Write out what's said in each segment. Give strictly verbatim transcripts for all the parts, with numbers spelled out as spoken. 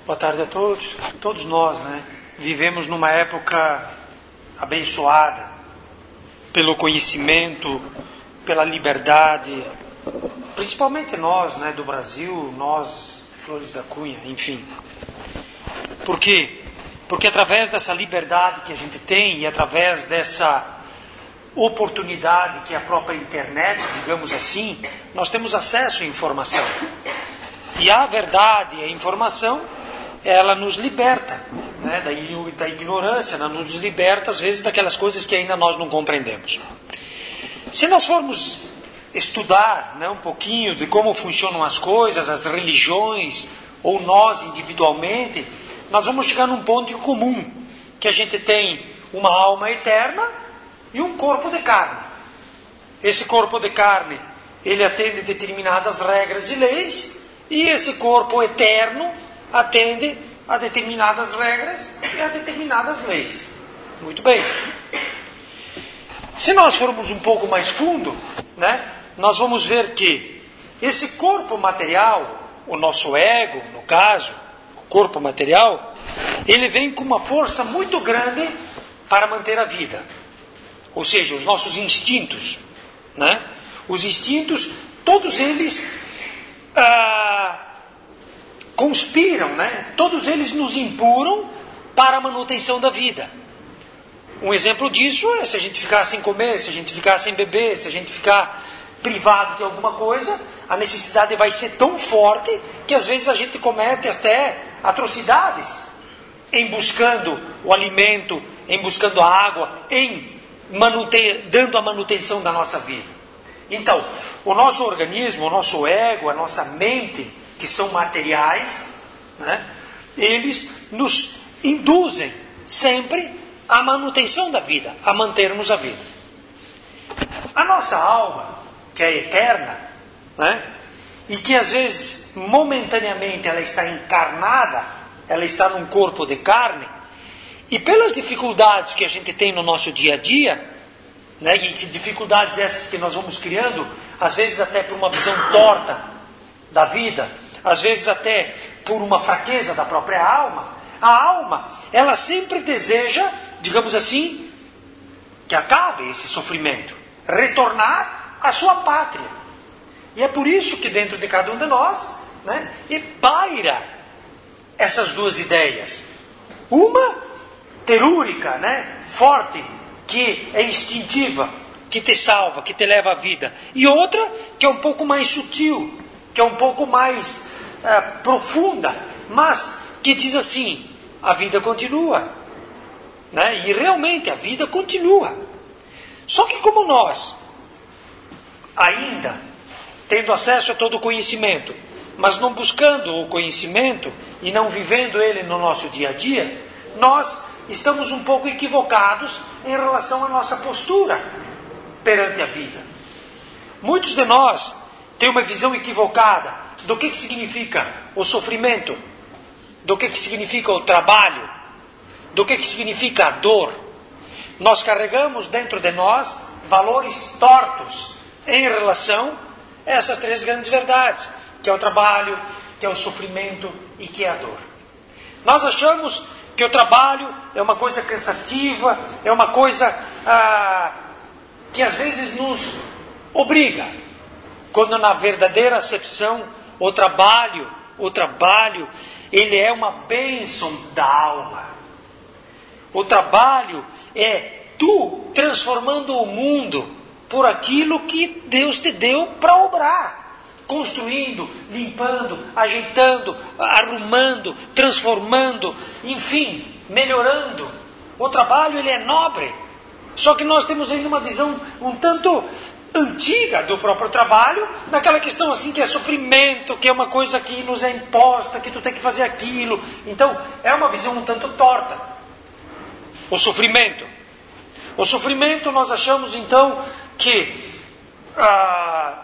Boa tarde a todos. Todos nós, né, vivemos numa época abençoada pelo conhecimento, pela liberdade, principalmente nós, né, do Brasil, nós, Flores da Cunha, enfim. Por quê? Porque através dessa liberdade que a gente tem e através dessa oportunidade que é a própria internet, digamos assim, nós temos acesso à informação. E a verdade, a informação, ela nos liberta, né, da, da ignorância, ela nos liberta às vezes daquelas coisas que ainda nós não compreendemos. Se nós formos estudar, né, um pouquinho de como funcionam as coisas, as religiões, ou nós individualmente, nós vamos chegar num ponto em comum, que a gente tem uma alma eterna e um corpo de carne. Esse corpo de carne, ele atende determinadas regras e leis, e esse corpo eterno atende a determinadas regras e a determinadas leis. Muito bem. Se nós formos um pouco mais fundo, né, nós vamos ver que esse corpo material, o nosso ego, no caso, o corpo material, ele vem com uma força muito grande para manter a vida. Ou seja, os nossos instintos, né? Os instintos, todos eles ah, conspiram, né? Todos eles nos impuram para a manutenção da vida. Um exemplo disso é se a gente ficar sem comer, se a gente ficar sem beber, se a gente ficar privado de alguma coisa, a necessidade vai ser tão forte que às vezes a gente comete até atrocidades em buscando o alimento, em buscando a água, em manute... dando a manutenção da nossa vida. Então, o nosso organismo, o nosso ego, a nossa mente, que são materiais, né, eles nos induzem sempre à manutenção da vida, a mantermos a vida. A nossa alma, que é eterna, né, e que às vezes, momentaneamente, ela está encarnada, ela está num corpo de carne, e pelas dificuldades que a gente tem no nosso dia a dia, né, e que dificuldades essas que nós vamos criando, às vezes até por uma visão torta da vida, às vezes até por uma fraqueza da própria alma, a alma, ela sempre deseja, digamos assim, que acabe esse sofrimento, retornar à sua pátria. E é por isso que dentro de cada um de nós, né, e paira essas duas ideias. Uma telúrica, né, forte, que é instintiva, que te salva, que te leva à vida. E outra que é um pouco mais sutil, que é um pouco mais é, profunda, mas que diz assim, a vida continua. Né? E realmente a vida continua. Só que como nós, ainda tendo acesso a todo o conhecimento, mas não buscando o conhecimento e não vivendo ele no nosso dia a dia, nós estamos um pouco equivocados em relação à nossa postura perante a vida. Muitos de nós têm uma visão equivocada do que, que significa o sofrimento, do que, que significa o trabalho, do que, que significa a dor. Nós carregamos dentro de nós valores tortos em relação a essas três grandes verdades, que é o trabalho, que é o sofrimento e que é a dor. Nós achamos que o trabalho é uma coisa cansativa, é uma coisa ah, que às vezes nos obriga, quando na verdadeira acepção o trabalho, o trabalho, ele é uma bênção da alma. O trabalho é tu transformando o mundo por aquilo que Deus te deu para obrar. Construindo, limpando, ajeitando, arrumando, transformando, enfim, melhorando. O trabalho, ele é nobre. Só que nós temos ainda uma visão um tanto antiga do próprio trabalho, naquela questão assim que é sofrimento, que é uma coisa que nos é imposta, que tu tem que fazer aquilo. Então, é uma visão um tanto torta. O sofrimento. O sofrimento nós achamos então que... Ah,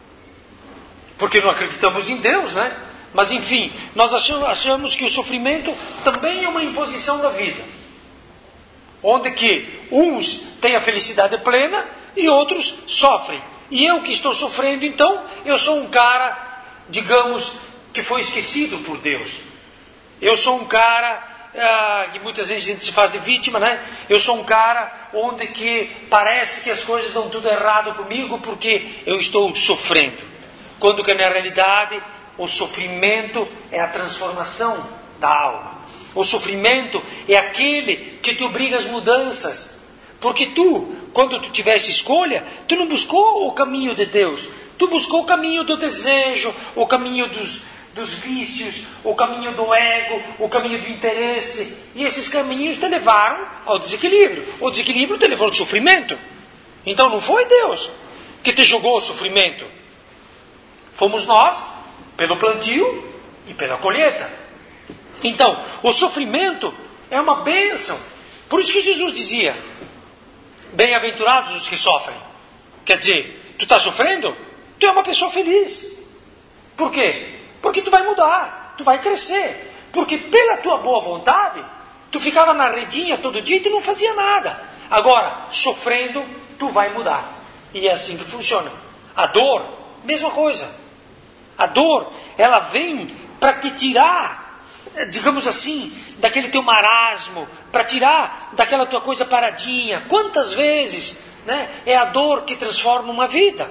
porque não acreditamos em Deus, né? Mas enfim, nós achamos, achamos que o sofrimento também é uma imposição da vida. Onde que uns têm a felicidade plena e outros sofrem. E eu que estou sofrendo, então, eu sou um cara, digamos, que foi esquecido por Deus. Eu sou um cara, ah, e muitas vezes a gente se faz de vítima, né? Eu sou um cara onde que parece que as coisas dão tudo errado comigo porque eu estou sofrendo. Quando que na realidade o sofrimento é a transformação da alma. O sofrimento é aquele que te obriga às mudanças. Porque tu, quando tu tivesse escolha, tu não buscou o caminho de Deus. Tu buscou o caminho do desejo, o caminho dos, dos vícios, o caminho do ego, o caminho do interesse. E esses caminhos te levaram ao desequilíbrio. O desequilíbrio te levou ao sofrimento. Então não foi Deus que te jogou o sofrimento. Fomos nós, pelo plantio e pela colheita. Então, o sofrimento é uma bênção. Por isso que Jesus dizia, bem-aventurados os que sofrem. Quer dizer, tu está sofrendo? Tu é uma pessoa feliz. Por quê? Porque tu vai mudar, tu vai crescer. Porque pela tua boa vontade, tu ficava na redinha todo dia e tu não fazia nada. Agora, sofrendo, tu vai mudar. E é assim que funciona. A dor, mesma coisa. A dor, ela vem para te tirar, digamos assim, daquele teu marasmo, para tirar daquela tua coisa paradinha. Quantas vezes, né, é a dor que transforma uma vida?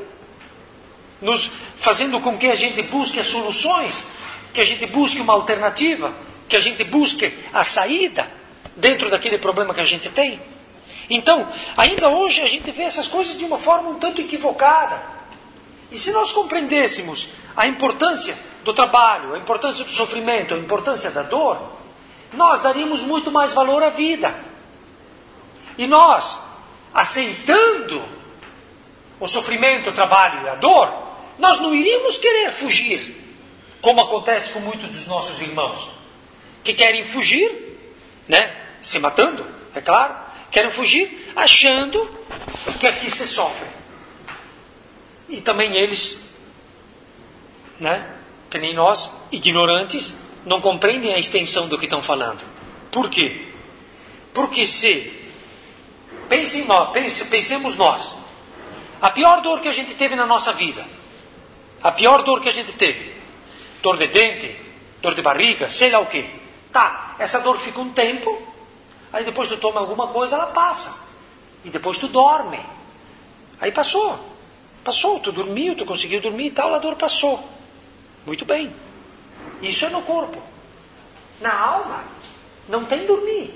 Nos fazendo com que a gente busque as soluções, que a gente busque uma alternativa, que a gente busque a saída dentro daquele problema que a gente tem. Então, ainda hoje a gente vê essas coisas de uma forma um tanto equivocada. E se nós compreendêssemos a importância do trabalho, a importância do sofrimento, a importância da dor, nós daríamos muito mais valor à vida. E nós, aceitando o sofrimento, o trabalho e a dor, nós não iríamos querer fugir, como acontece com muitos dos nossos irmãos, que querem fugir, né, se matando, é claro, querem fugir achando que aqui se sofre. E também eles, né, que nem nós, ignorantes, não compreendem a extensão do que estão falando. Por quê? Porque se, pense nós, pense, pensemos nós, a pior dor que a gente teve na nossa vida, a pior dor que a gente teve, dor de dente, dor de barriga, sei lá o quê. Tá, essa dor fica um tempo, aí depois tu toma alguma coisa, ela passa. E depois tu dorme. Aí passou. Passou, tu dormiu, tu conseguiu dormir e tal, a dor passou. Muito bem. Isso é no corpo. Na alma, não tem dormir.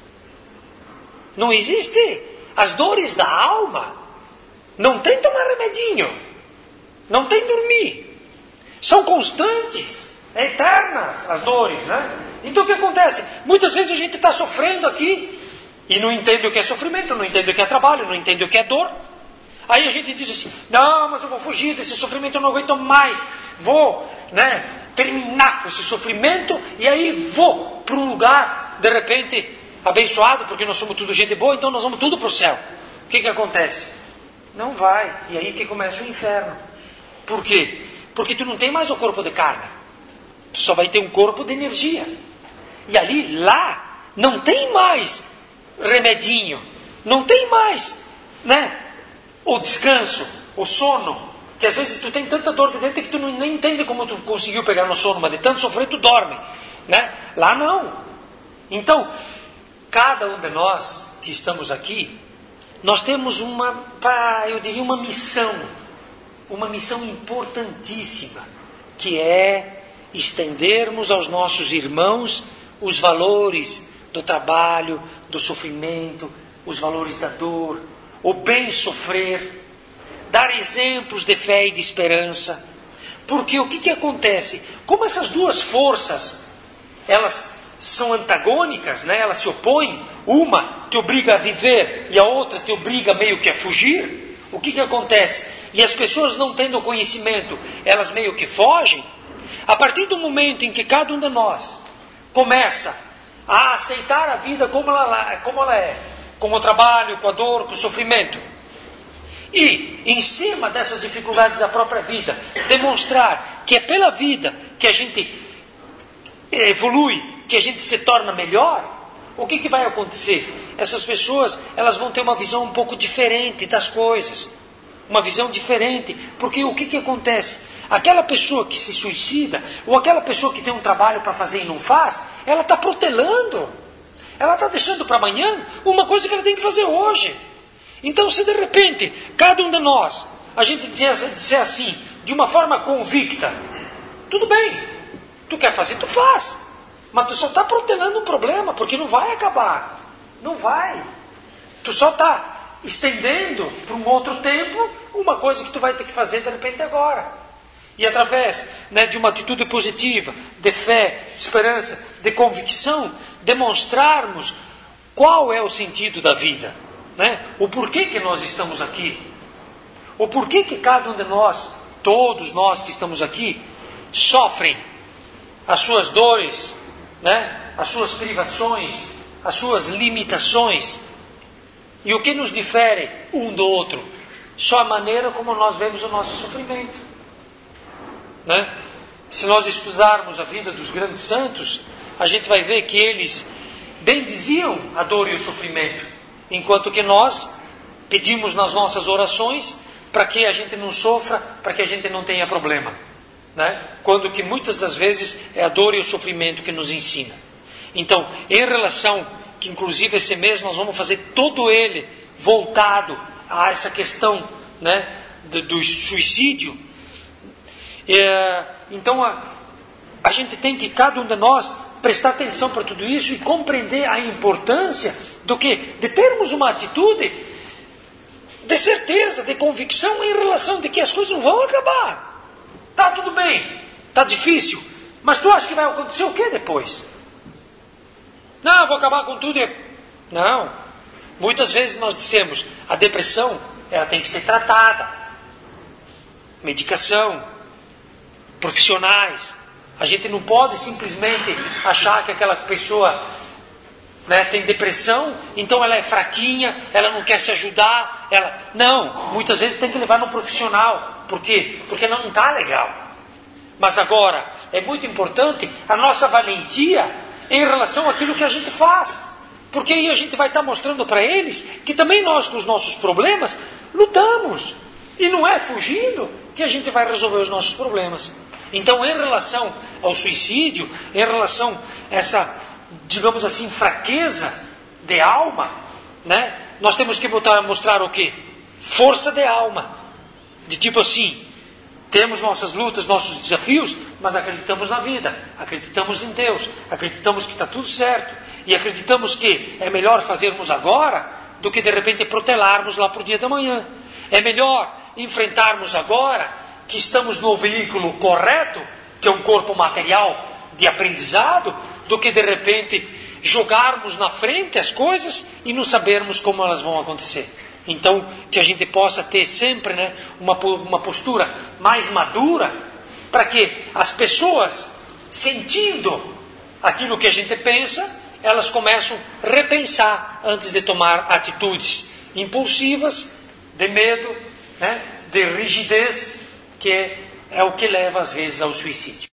Não existe. As dores da alma, não tem tomar remedinho. Não tem dormir. São constantes, eternas as dores, né? Então o que acontece? Muitas vezes a gente está sofrendo aqui e não entende o que é sofrimento, não entende o que é trabalho, não entende o que é dor. Aí a gente diz assim, não, mas eu vou fugir desse sofrimento, eu não aguento mais. Vou, né, terminar com esse sofrimento e aí vou para um lugar, de repente, abençoado, porque nós somos tudo gente boa, então nós vamos tudo para o céu. O que que acontece? Não vai. E aí que começa o inferno. Por quê? Porque tu não tem mais o corpo de carne. Tu só vai ter um corpo de energia. E ali, lá, não tem mais remedinho. Não tem mais, né, o descanso, o sono. Que às vezes tu tem tanta dor de dentro que tu não, nem entende como tu conseguiu pegar no sono. Mas de tanto sofrer, tu dorme, né? Lá não. Então, cada um de nós que estamos aqui, nós temos uma, eu diria, uma missão. Uma missão importantíssima, que é estendermos aos nossos irmãos os valores do trabalho, do sofrimento, os valores da dor, o bem sofrer, dar exemplos de fé e de esperança. Porque o que que acontece? Como essas duas forças, elas são antagônicas, né? Elas se opõem, uma te obriga a viver e a outra te obriga meio que a fugir, o que que acontece? E as pessoas não tendo conhecimento, elas meio que fogem. A partir do momento em que cada um de nós começa a aceitar a vida como ela, como ela é, com o trabalho, com a dor, com o sofrimento, e em cima dessas dificuldades da própria vida, demonstrar que é pela vida que a gente evolui, que a gente se torna melhor, o que que vai acontecer? Essas pessoas, elas vão ter uma visão um pouco diferente das coisas. Uma visão diferente, porque o que que acontece? Aquela pessoa que se suicida, ou aquela pessoa que tem um trabalho para fazer e não faz, ela está protelando. Ela está deixando para amanhã uma coisa que ela tem que fazer hoje. Então, se de repente, cada um de nós, a gente disser, disser assim, de uma forma convicta, tudo bem, tu quer fazer, tu faz. Mas tu só está protelando um problema, porque não vai acabar. Não vai. Tu só está estendendo para um outro tempo uma coisa que tu vai ter que fazer de repente agora. E através, né, de uma atitude positiva, de fé, de esperança, de convicção, demonstrarmos qual é o sentido da vida, né? O porquê que nós estamos aqui. O porquê que cada um de nós, todos nós que estamos aqui, sofrem as suas dores, né? As suas privações, as suas limitações. E o que nos difere um do outro? Só a maneira como nós vemos o nosso sofrimento. Né? Se nós estudarmos a vida dos grandes santos, a gente vai ver que eles bendiziam a dor e o sofrimento, enquanto que nós pedimos nas nossas orações para que a gente não sofra, para que a gente não tenha problema, né? Quando que muitas das vezes é a dor e o sofrimento que nos ensina. Então, em relação, que inclusive esse mês nós vamos fazer todo ele voltado a essa questão, né, do, do suicídio. É, então a, a gente tem que, cada um de nós, prestar atenção para tudo isso e compreender a importância do que? De termos uma atitude de certeza, de convicção em relação de que as coisas não vão acabar. Tá tudo bem, tá difícil, mas tu acha que vai acontecer o que depois? Não, vou acabar com tudo. E... Não. Muitas vezes nós dissemos, a depressão, ela tem que ser tratada. Medicação, profissionais. A gente não pode simplesmente achar que aquela pessoa, né, tem depressão, então ela é fraquinha, ela não quer se ajudar. Ela... Não, muitas vezes tem que levar no profissional. Por quê? Porque ela não está legal. Mas agora, é muito importante a nossa valentia em relação àquilo que a gente faz. Porque aí a gente vai estar mostrando para eles que também nós, com os nossos problemas, lutamos. E não é fugindo que a gente vai resolver os nossos problemas. Então, em relação ao suicídio, em relação a essa, digamos assim, fraqueza de alma, né, nós temos que botar, mostrar o quê? Força de alma. De tipo assim, temos nossas lutas, nossos desafios, mas acreditamos na vida, acreditamos em Deus, acreditamos que está tudo certo, e acreditamos que é melhor fazermos agora do que de repente protelarmos lá para o dia da manhã. É melhor enfrentarmos agora que estamos no veículo correto, que é um corpo material de aprendizado, do que de repente jogarmos na frente as coisas e não sabermos como elas vão acontecer. Então, que a gente possa ter sempre, né, uma, uma postura mais madura, para que as pessoas, sentindo aquilo que a gente pensa, elas começam a repensar antes de tomar atitudes impulsivas, de medo, né, de rigidez, que é o que leva às vezes ao suicídio.